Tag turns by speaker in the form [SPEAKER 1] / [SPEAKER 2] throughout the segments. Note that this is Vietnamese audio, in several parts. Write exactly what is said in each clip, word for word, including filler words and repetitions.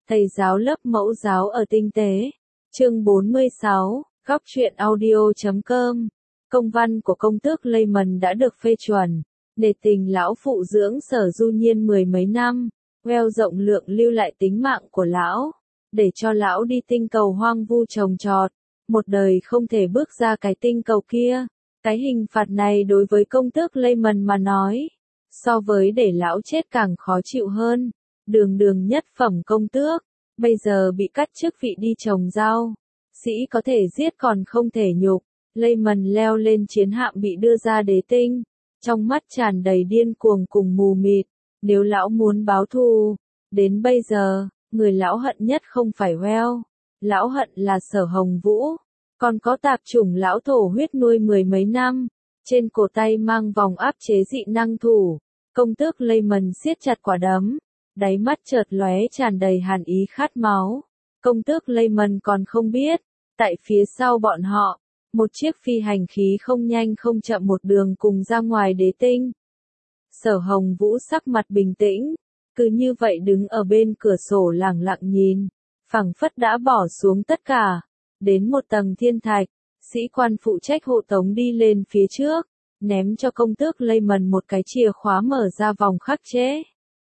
[SPEAKER 1] Thầy giáo lớp mẫu giáo ở Tinh Tế. Chương bốn mươi sáu, góc truyện audio chấm com. Công văn của công tước Lehman đã được phê chuẩn. Nể tình lão phụ dưỡng Sở Du Nhiên mười mấy năm, Well rộng lượng lưu lại tính mạng của lão, để cho lão đi tinh cầu hoang vu trồng trọt, một đời không thể bước ra cái tinh cầu kia. Cái hình phạt này đối với công tước Lehman mà nói, so với để lão chết càng khó chịu hơn. Đường đường nhất phẩm công tước, bây giờ bị cắt chức vị đi trồng rau. Sĩ có thể giết còn không thể nhục. Lehman leo lên chiến hạm bị đưa ra đế tinh, trong mắt tràn đầy điên cuồng cùng mù mịt. Nếu lão muốn báo thù, đến bây giờ, người lão hận nhất không phải Well, lão hận là Sở Hồng Vũ, còn có tạp chủng lão thổ huyết nuôi mười mấy năm, trên cổ tay mang vòng áp chế dị năng thủ. Công tước Lehman siết chặt quả đấm, đáy mắt chợt lóe tràn đầy hàn ý khát máu. Công tước Lehman còn không biết, tại phía sau bọn họ, một chiếc phi hành khí không nhanh không chậm một đường cùng ra ngoài đế tinh. Sở Hồng Vũ sắc mặt bình tĩnh, cứ như vậy đứng ở bên cửa sổ lẳng lặng nhìn, phảng phất đã bỏ xuống tất cả. Đến một tầng thiên thạch, sĩ quan phụ trách hộ tống đi lên phía trước, ném cho công tước Lehman một cái chìa khóa mở ra vòng khắc chế.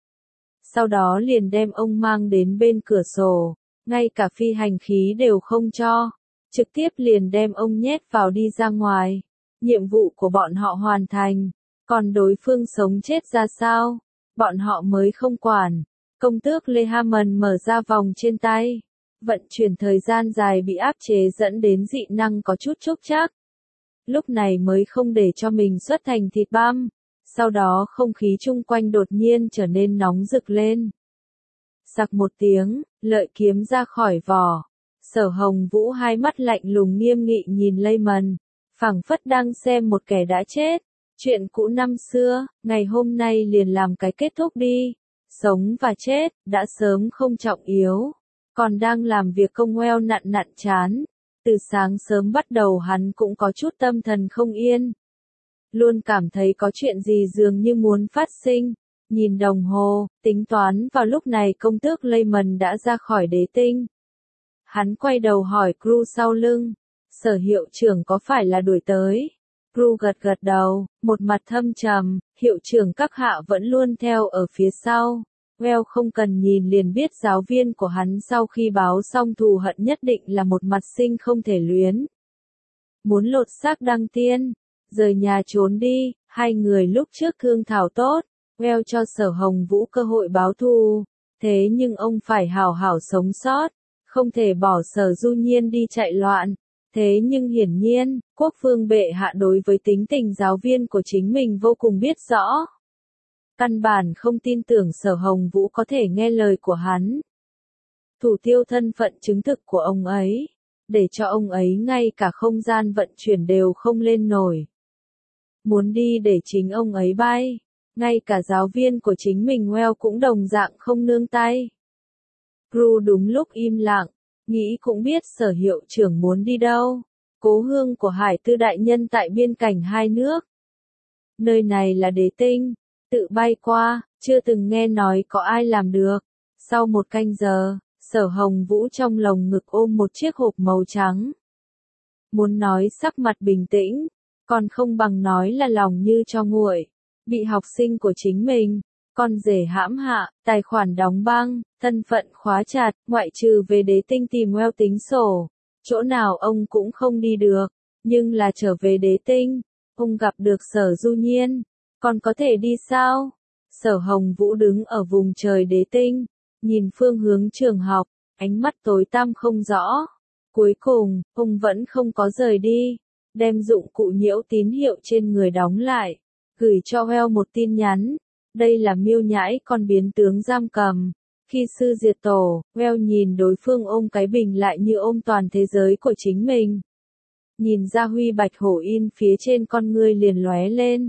[SPEAKER 1] Sau đó liền đem ông mang đến bên cửa sổ, ngay cả phi hành khí đều không cho, trực tiếp liền đem ông nhét vào đi ra ngoài. Nhiệm vụ của bọn họ hoàn thành, còn đối phương sống chết ra sao, bọn họ mới không quản. Công tước Lehman mở ra vòng trên tay, vận chuyển thời gian dài bị áp chế dẫn đến dị năng có chút chốc chắc. Lúc này mới không để cho mình xuất thành thịt băm. Sau đó không khí chung quanh đột nhiên trở nên nóng rực lên. Sặc một tiếng, lợi kiếm ra khỏi vỏ. Sở Hồng Vũ hai mắt lạnh lùng nghiêm nghị nhìn Lehman, phảng phất đang xem một kẻ đã chết. Chuyện cũ năm xưa, ngày hôm nay liền làm cái kết thúc đi. Sống và chết, đã sớm không trọng yếu. Còn đang làm việc công Well nặn nặn chán. Từ sáng sớm bắt đầu hắn cũng có chút tâm thần không yên. Luôn cảm thấy có chuyện gì dường như muốn phát sinh. Nhìn đồng hồ, tính toán vào lúc này công tước Lehman đã ra khỏi đế tinh. Hắn quay đầu hỏi crew sau lưng, Sở hiệu trưởng có phải là đuổi tới? Crew gật gật đầu, một mặt thâm trầm, hiệu trưởng các hạ vẫn luôn theo ở phía sau. Well không cần nhìn liền biết giáo viên của hắn sau khi báo xong thù hận nhất định là một mặt sinh không thể luyến. Muốn lột xác đăng tiên, rời nhà trốn đi, hai người lúc trước thương thảo tốt, Well cho Sở Hồng Vũ cơ hội báo thù, thế nhưng ông phải hảo hảo sống sót, không thể bỏ Sở Du Nhiên đi chạy loạn. Thế nhưng hiển nhiên, quốc vương bệ hạ đối với tính tình giáo viên của chính mình vô cùng biết rõ. Căn bản không tin tưởng Sở Hồng Vũ có thể nghe lời của hắn. Thủ tiêu thân phận chứng thực của ông ấy, để cho ông ấy ngay cả không gian vận chuyển đều không lên nổi. Muốn đi để chính ông ấy bay, ngay cả giáo viên của chính mình Well cũng đồng dạng không nương tay. Crew đúng lúc im lặng, nghĩ cũng biết Sở hiệu trưởng muốn đi đâu. Cố hương của Hải Tư đại nhân tại biên cảnh hai nước. Nơi này là đế tinh, tự bay qua, chưa từng nghe nói có ai làm được. Sau một canh giờ, Sở Hồng Vũ trong lồng ngực ôm một chiếc hộp màu trắng. Muốn nói sắc mặt bình tĩnh, còn không bằng nói là lòng như cho nguội. Bị học sinh của chính mình, con rể hãm hạ, tài khoản đóng băng, thân phận khóa chặt, ngoại trừ về đế tinh tìm Well tính sổ. Chỗ nào ông cũng không đi được, nhưng là trở về đế tinh, ông gặp được Sở Du Nhiên, còn có thể đi sao? Sở Hồng Vũ đứng ở vùng trời đế tinh, nhìn phương hướng trường học, ánh mắt tối tăm không rõ. Cuối cùng, ông vẫn không có rời đi, đem dụng cụ nhiễu tín hiệu trên người đóng lại, gửi cho Well một tin nhắn. Đây là miêu nhãi con biến tướng giam cầm. Khi sư diệt tổ, Well nhìn đối phương ôm cái bình lại như ôm toàn thế giới của chính mình. Nhìn ra huy bạch hổ in phía trên con ngươi liền lóe lên.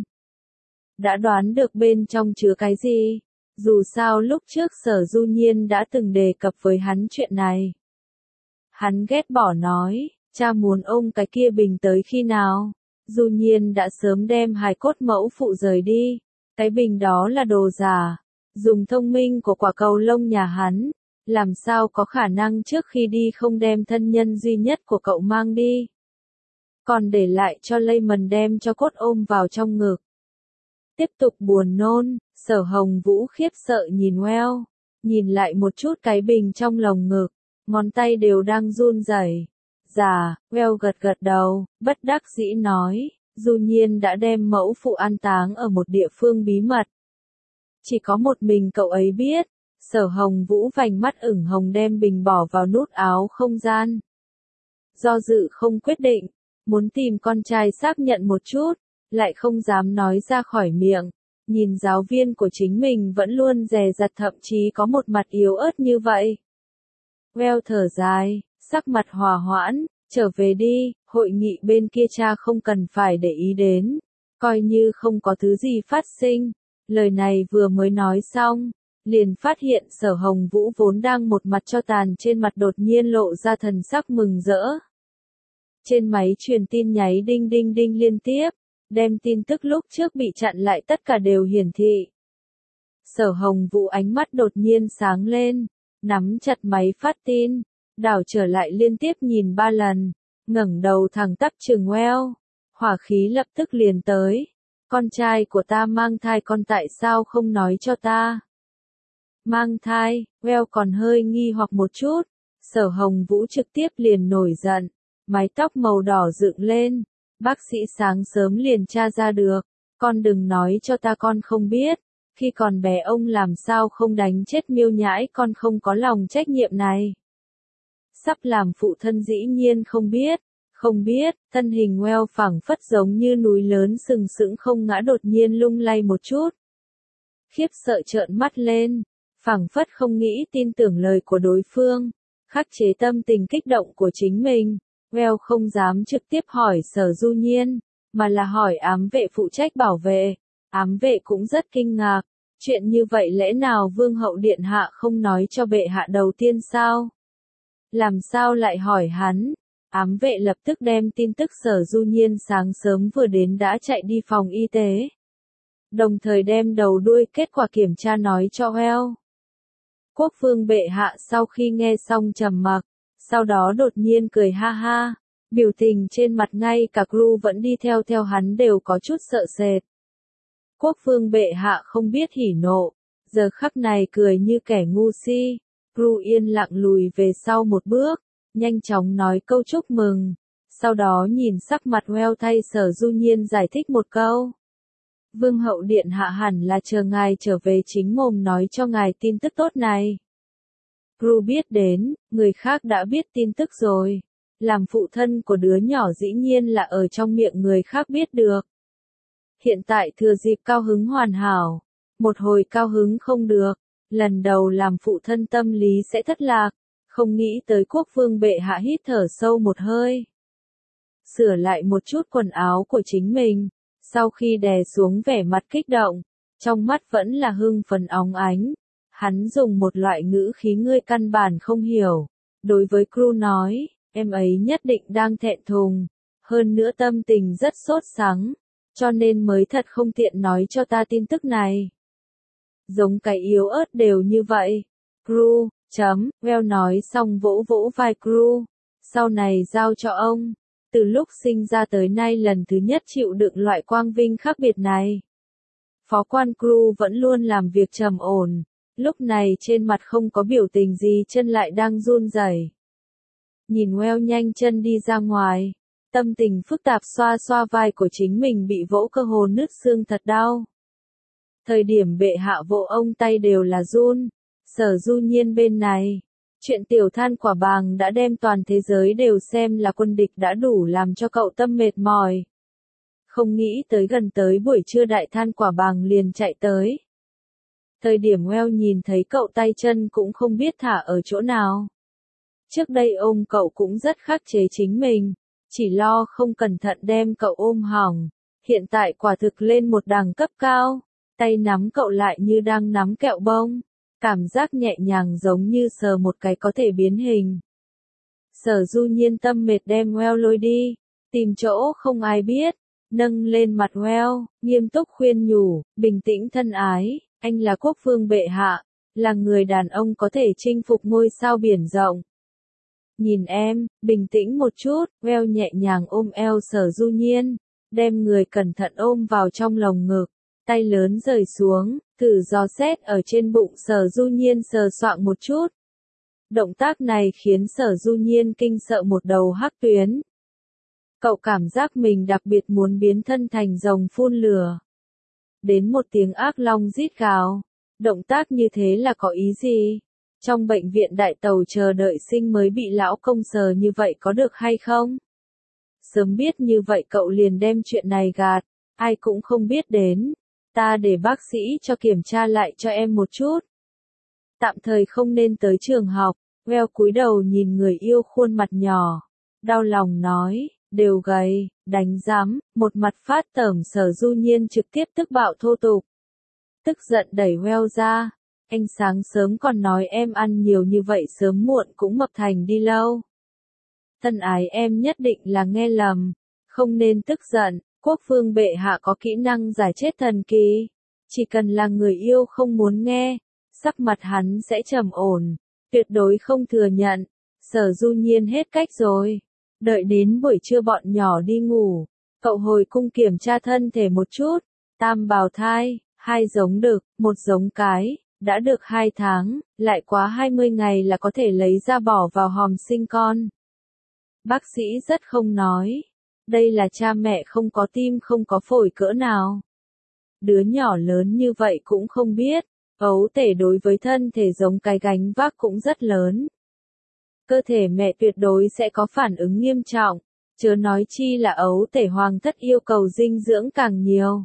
[SPEAKER 1] Đã đoán được bên trong chứa cái gì? Dù sao lúc trước Sở Du Nhiên đã từng đề cập với hắn chuyện này. Hắn ghét bỏ nói, cha muốn ôm cái kia bình tới khi nào? Du Nhiên đã sớm đem hài cốt mẫu phụ rời đi. Cái bình đó là đồ giả. Dùng thông minh của quả cầu lông nhà hắn, Làm sao có khả năng trước khi đi không đem thân nhân duy nhất của cậu mang đi. Còn để lại cho Layman đem cho cốt ôm vào trong ngực. Tiếp tục buồn nôn, Sở Hồng Vũ khiếp sợ nhìn Well, nhìn lại một chút cái bình trong lồng ngực, ngón tay đều đang run rẩy. Dạ, Well gật gật đầu, bất đắc dĩ nói, Du Nhiên đã đem mẫu phụ an táng ở một địa phương bí mật. Chỉ có một mình cậu ấy biết. Sở Hồng Vũ vành mắt ửng hồng đem bình bỏ vào nút áo không gian. Do dự không quyết định, muốn tìm con trai xác nhận một chút, lại không dám nói ra khỏi miệng. Nhìn giáo viên của chính mình vẫn luôn dè dặt thậm chí có một mặt yếu ớt như vậy. Well thở dài, sắc mặt hòa hoãn, trở về đi, hội nghị bên kia cha không cần phải để ý đến, coi như không có thứ gì phát sinh. Lời này vừa mới nói xong, liền phát hiện Sở Hồng Vũ vốn đang một mặt cho tàn trên mặt đột nhiên lộ ra thần sắc mừng rỡ. Trên máy truyền tin nháy đinh đinh đinh liên tiếp, đem tin tức lúc trước bị chặn lại tất cả đều hiển thị. Sở Hồng Vũ ánh mắt đột nhiên sáng lên, nắm chặt máy phát tin, đảo trở lại liên tiếp nhìn ba lần, ngẩng đầu thẳng tắp trừng Well, hỏa khí lập tức liền tới. Con trai của ta mang thai, con tại sao không nói cho ta? Mang thai, Well còn hơi nghi hoặc một chút, Sở Hồng Vũ trực tiếp liền nổi giận, mái tóc màu đỏ dựng lên, bác sĩ sáng sớm liền tra ra được, con đừng nói cho ta con không biết, khi còn bé ông làm sao không đánh chết Miêu Nhãi, con không có lòng trách nhiệm này. Sắp làm phụ thân dĩ nhiên không biết, không biết, thân hình Well phẳng phất giống như núi lớn sừng sững không ngã đột nhiên lung lay một chút. Khiếp sợ trợn mắt lên. Phảng phất không nghĩ tin tưởng lời của đối phương, khắc chế tâm tình kích động của chính mình, Well không dám trực tiếp hỏi Sở Du Nhiên, mà là hỏi ám vệ phụ trách bảo vệ. Ám vệ cũng rất kinh ngạc, chuyện như vậy lẽ nào Vương hậu điện hạ không nói cho bệ hạ đầu tiên sao? Làm sao lại hỏi hắn? Ám vệ lập tức đem tin tức Sở Du Nhiên sáng sớm vừa đến đã chạy đi phòng y tế. Đồng thời đem đầu đuôi kết quả kiểm tra nói cho Well. Quốc vương bệ hạ sau khi nghe xong trầm mặc, sau đó đột nhiên cười ha ha, biểu tình trên mặt ngay cả Crew vẫn đi theo theo hắn đều có chút sợ sệt. Quốc vương bệ hạ không biết hỉ nộ, giờ khắc này cười như kẻ ngu si, Crew yên lặng lùi về sau một bước, nhanh chóng nói câu chúc mừng, sau đó nhìn sắc mặt Well thay Sở Du Nhiên giải thích một câu. Vương hậu điện hạ hẳn là chờ ngài trở về chính mồm nói cho ngài tin tức tốt này. Crew biết đến, người khác đã biết tin tức rồi. Làm phụ thân của đứa nhỏ dĩ nhiên là ở trong miệng người khác biết được. Hiện tại thừa dịp cao hứng hoàn hảo. Một hồi cao hứng không được. Lần đầu làm phụ thân tâm lý sẽ thất lạc. Không nghĩ tới quốc vương bệ hạ hít thở sâu một hơi. Sửa lại một chút quần áo của chính mình. Sau khi đè xuống vẻ mặt kích động, trong mắt vẫn là hưng phấn óng ánh, hắn dùng một loại ngữ khí ngươi căn bản không hiểu, đối với Crew nói, em ấy nhất định đang thẹn thùng, hơn nữa tâm tình rất sốt sắng, cho nên mới thật không tiện nói cho ta tin tức này. Giống cái yếu ớt đều như vậy. Crew, chấm, Well nói xong vỗ vỗ vai Crew, sau này giao cho ông. Từ lúc sinh ra tới nay lần thứ nhất chịu đựng loại quang vinh khác biệt này. Phó quan Crew vẫn luôn làm việc trầm ổn, lúc này trên mặt không có biểu tình gì, chân lại đang run rẩy. Nhìn Well nhanh chân đi ra ngoài, tâm tình phức tạp xoa xoa vai của chính mình bị vỗ cơ hồ nứt xương thật đau. Thời điểm bệ hạ vỗ ông tay đều là run, Sở Du Nhiên bên này. Chuyện tiểu than quả bàng đã đem toàn thế giới đều xem là quân địch đã đủ làm cho cậu tâm mệt mỏi. Không nghĩ tới gần tới buổi trưa đại than quả bàng liền chạy tới. Thời điểm Well nhìn thấy cậu tay chân cũng không biết thả ở chỗ nào. Trước đây ôm cậu cũng rất khắc chế chính mình, chỉ lo không cẩn thận đem cậu ôm hỏng. Hiện tại quả thực lên một đẳng cấp cao, tay nắm cậu lại như đang nắm kẹo bông. Cảm giác nhẹ nhàng giống như sờ một cái có thể biến hình. Sở Du Nhiên tâm mệt đem Well lôi đi, tìm chỗ không ai biết, nâng lên mặt Well, nghiêm túc khuyên nhủ, bình tĩnh thân ái, anh là quốc vương bệ hạ, là người đàn ông có thể chinh phục ngôi sao biển rộng. Nhìn em, bình tĩnh một chút, Well nhẹ nhàng ôm eo Sở Du Nhiên, đem người cẩn thận ôm vào trong lồng ngực, tay lớn rời xuống, thử dò xét ở trên bụng Sở Du Nhiên sờ soạng một chút. Động tác này khiến Sở Du Nhiên kinh sợ một đầu hắc tuyến. Cậu cảm giác mình đặc biệt muốn biến thân thành rồng phun lửa. Đến một tiếng ác long rít gào. Động tác như thế là có ý gì? Trong bệnh viện đại tàu chờ đợi sinh mới bị lão công sờ như vậy có được hay không? Sớm biết như vậy cậu liền đem chuyện này gạt, ai cũng không biết đến. Ta để bác sĩ cho kiểm tra lại cho em một chút. Tạm thời không nên tới trường học. Well cúi đầu nhìn người yêu khuôn mặt nhỏ, đau lòng nói, đều gầy, đánh rắm, một mặt phát tởm. Sở Du Nhiên trực tiếp tức bạo thô tục. Tức giận đẩy Well ra, anh sáng sớm còn nói em ăn nhiều như vậy sớm muộn cũng mập thành đi lâu. Thân ái em nhất định là nghe lầm, không nên tức giận, quốc vương bệ hạ có kỹ năng giải chết thần kỳ, chỉ cần là người yêu không muốn nghe, sắc mặt hắn sẽ trầm ổn. Tuyệt đối không thừa nhận. Sở Du Nhiên hết cách rồi. Đợi đến buổi trưa bọn nhỏ đi ngủ, cậu hồi cung kiểm tra thân thể một chút. Tam bào thai, hai giống đực, một giống cái, đã được hai tháng, lại quá hai mươi ngày là có thể lấy ra bỏ vào hòm sinh con. Bác sĩ rất không nói. Đây là cha mẹ không có tim không có phổi cỡ nào. Đứa nhỏ lớn như vậy cũng không biết. Ấu tể đối với thân thể giống cái gánh vác cũng rất lớn. Cơ thể mẹ tuyệt đối sẽ có phản ứng nghiêm trọng, chớ nói chi là ấu tể hoàng thất yêu cầu dinh dưỡng càng nhiều.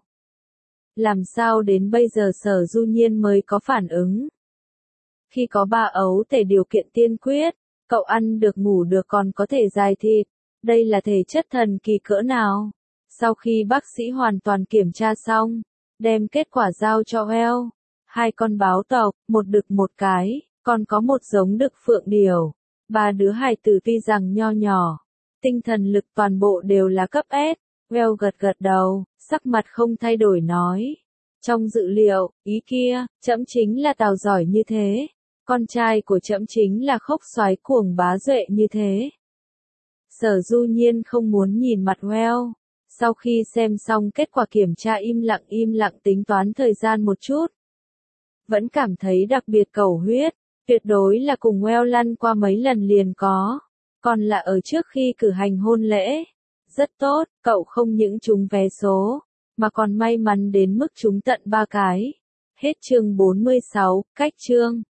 [SPEAKER 1] Làm sao đến bây giờ Sở Du Nhiên mới có phản ứng? Khi có ba ấu tể điều kiện tiên quyết, cậu ăn được ngủ được còn có thể dài thịt, đây là thể chất thần kỳ cỡ nào? Sau khi bác sĩ hoàn toàn kiểm tra xong, đem kết quả giao cho Well. Hai con báo tộc, một đực một cái, còn có một giống đực phượng điểu. Ba đứa hài tử tuy rằng nho nhỏ, tinh thần lực toàn bộ đều là cấp S. Well gật gật đầu, sắc mặt không thay đổi nói. Trong dự liệu, ý kia, trẫm chính là tào giỏi như thế. Con trai của trẫm chính là khốc soái cuồng bá duệ như thế. Sở Du Nhiên không muốn nhìn mặt Well. Sau khi xem xong kết quả kiểm tra im lặng im lặng tính toán thời gian một chút. Vẫn cảm thấy đặc biệt cầu huyết, tuyệt đối là cùng Well lăn qua mấy lần liền có, còn là ở trước khi cử hành hôn lễ. Rất tốt, cậu không những trúng vé số, mà còn may mắn đến mức trúng tận ba cái. Hết chương bốn mươi sáu, cách chương.